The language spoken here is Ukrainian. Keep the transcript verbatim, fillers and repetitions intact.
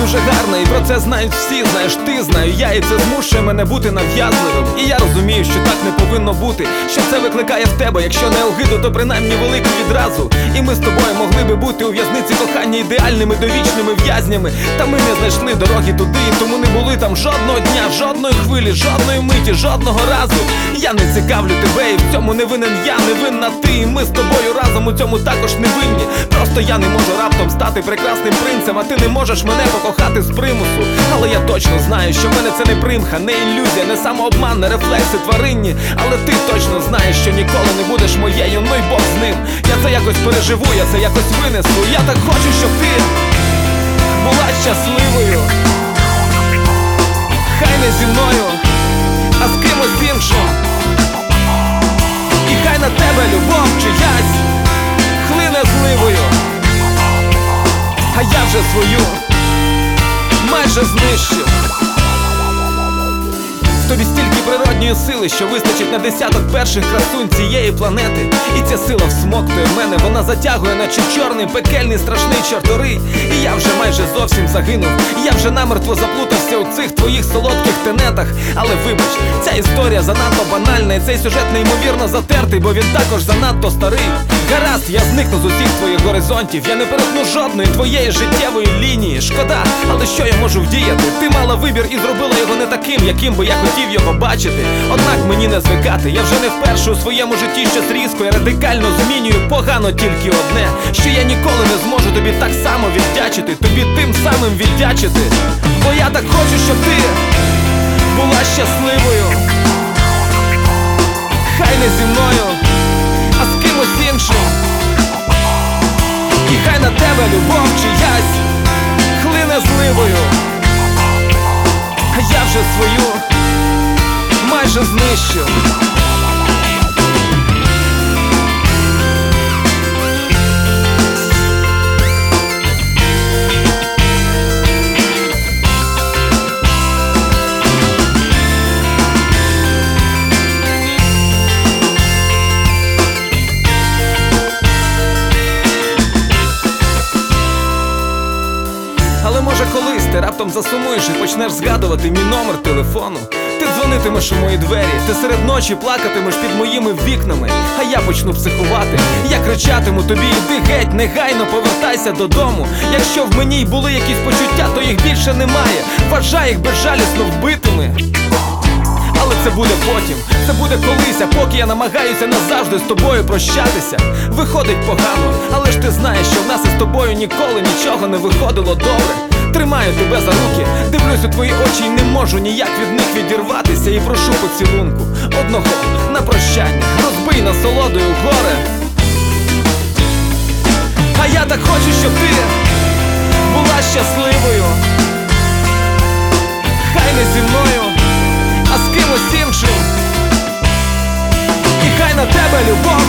дуже гарна, і про це знають всі. Знаєш, ти, знаю я, і це змушує мене бути нав'язливим. І я розумію, що так не повинно бути, що це викликає в тебе, якщо не огиду, то принаймні велику відразу. І ми з тобою могли би бути у в'язниці кохання ідеальними довічними в'язнями. Та ми не знайшли дороги туди, і тому не були там жодного дня, жодної хвилі, жодної миті, жодного разу. Я не цікавлю тебе, і в цьому не винен я, не винна ти. І ми з тобою разом у цьому також не винні. Просто я не можу раптом стати прекрасним принцем, а ти не можеш мене покохати з примусу. Але я точно знаю, що в мене це не примха, не ілюзія, не самообман, не рефлекси тваринні. Але ти точно знаєш, що ніколи не будеш моєю, ну й Бог з ним. Я це якось переживу, я це якось винесу. Я так хочу, щоб ти була щасливою. Хай не зі мною, а з кимось іншим. І хай на тебе любов чиясь хлине зливою. А я вже свою майже знищив. В тобі стільки природньої сили, що вистачить на десяток перших красунь цієї планети. І ця сила всмоктує мене, вона затягує, наче чорний, пекельний, страшний чорторий. І я вже майже зовсім загинув, я вже намертво заплутався у цих твоїх солодких тенетах. Але вибач, ця історія занадто банальна, і цей сюжет неймовірно затертий, бо він також занадто старий. Гаразд, я зникну з усіх твоїх горизонтів, я не перетну жодної твоєї життєвої лінії. Шкода, але що я можу вдіяти? Ти мала вибір і зробила його не таким, яким би я хотів його бачити. Однак мені не звикати, я вже не вперше у своєму житті щось різко і радикально змінюю. Погано тільки одне, що я ніколи не зможу тобі так само віддячити, тобі тим самим віддячити. Бо я так хочу, щоб ти була щасливою. Хай не зі мною, а з кимось іншим. І хай на тебе любов чиясь хлине зливою. А я вже свою майже знищив. Але може колись ти раптом засумуєш і почнеш згадувати мій номер телефону. Ти дзвонитимеш у мої двері, ти серед ночі плакатимеш під моїми вікнами. А я почну психувати, я кричатиму тобі: іди геть, негайно повертайся додому. Якщо в мені й були якісь почуття, то їх більше немає. Вважай їх безжалісно вбитими. Але це буде потім, це буде колись, а поки я намагаюся назавжди з тобою прощатися. Виходить погано, але ж ти знаєш, що в нас із тобою ніколи нічого не виходило добре. Тримаю тебе за руки, дивлюсь у твої очі і не можу ніяк від них відірватися. І прошу поцілунку одного на прощання, розбий насолодою горе. А я так хочу, щоб ти була щасливою. Хай не зі мною, а з кимось іншим. І хай на тебе любов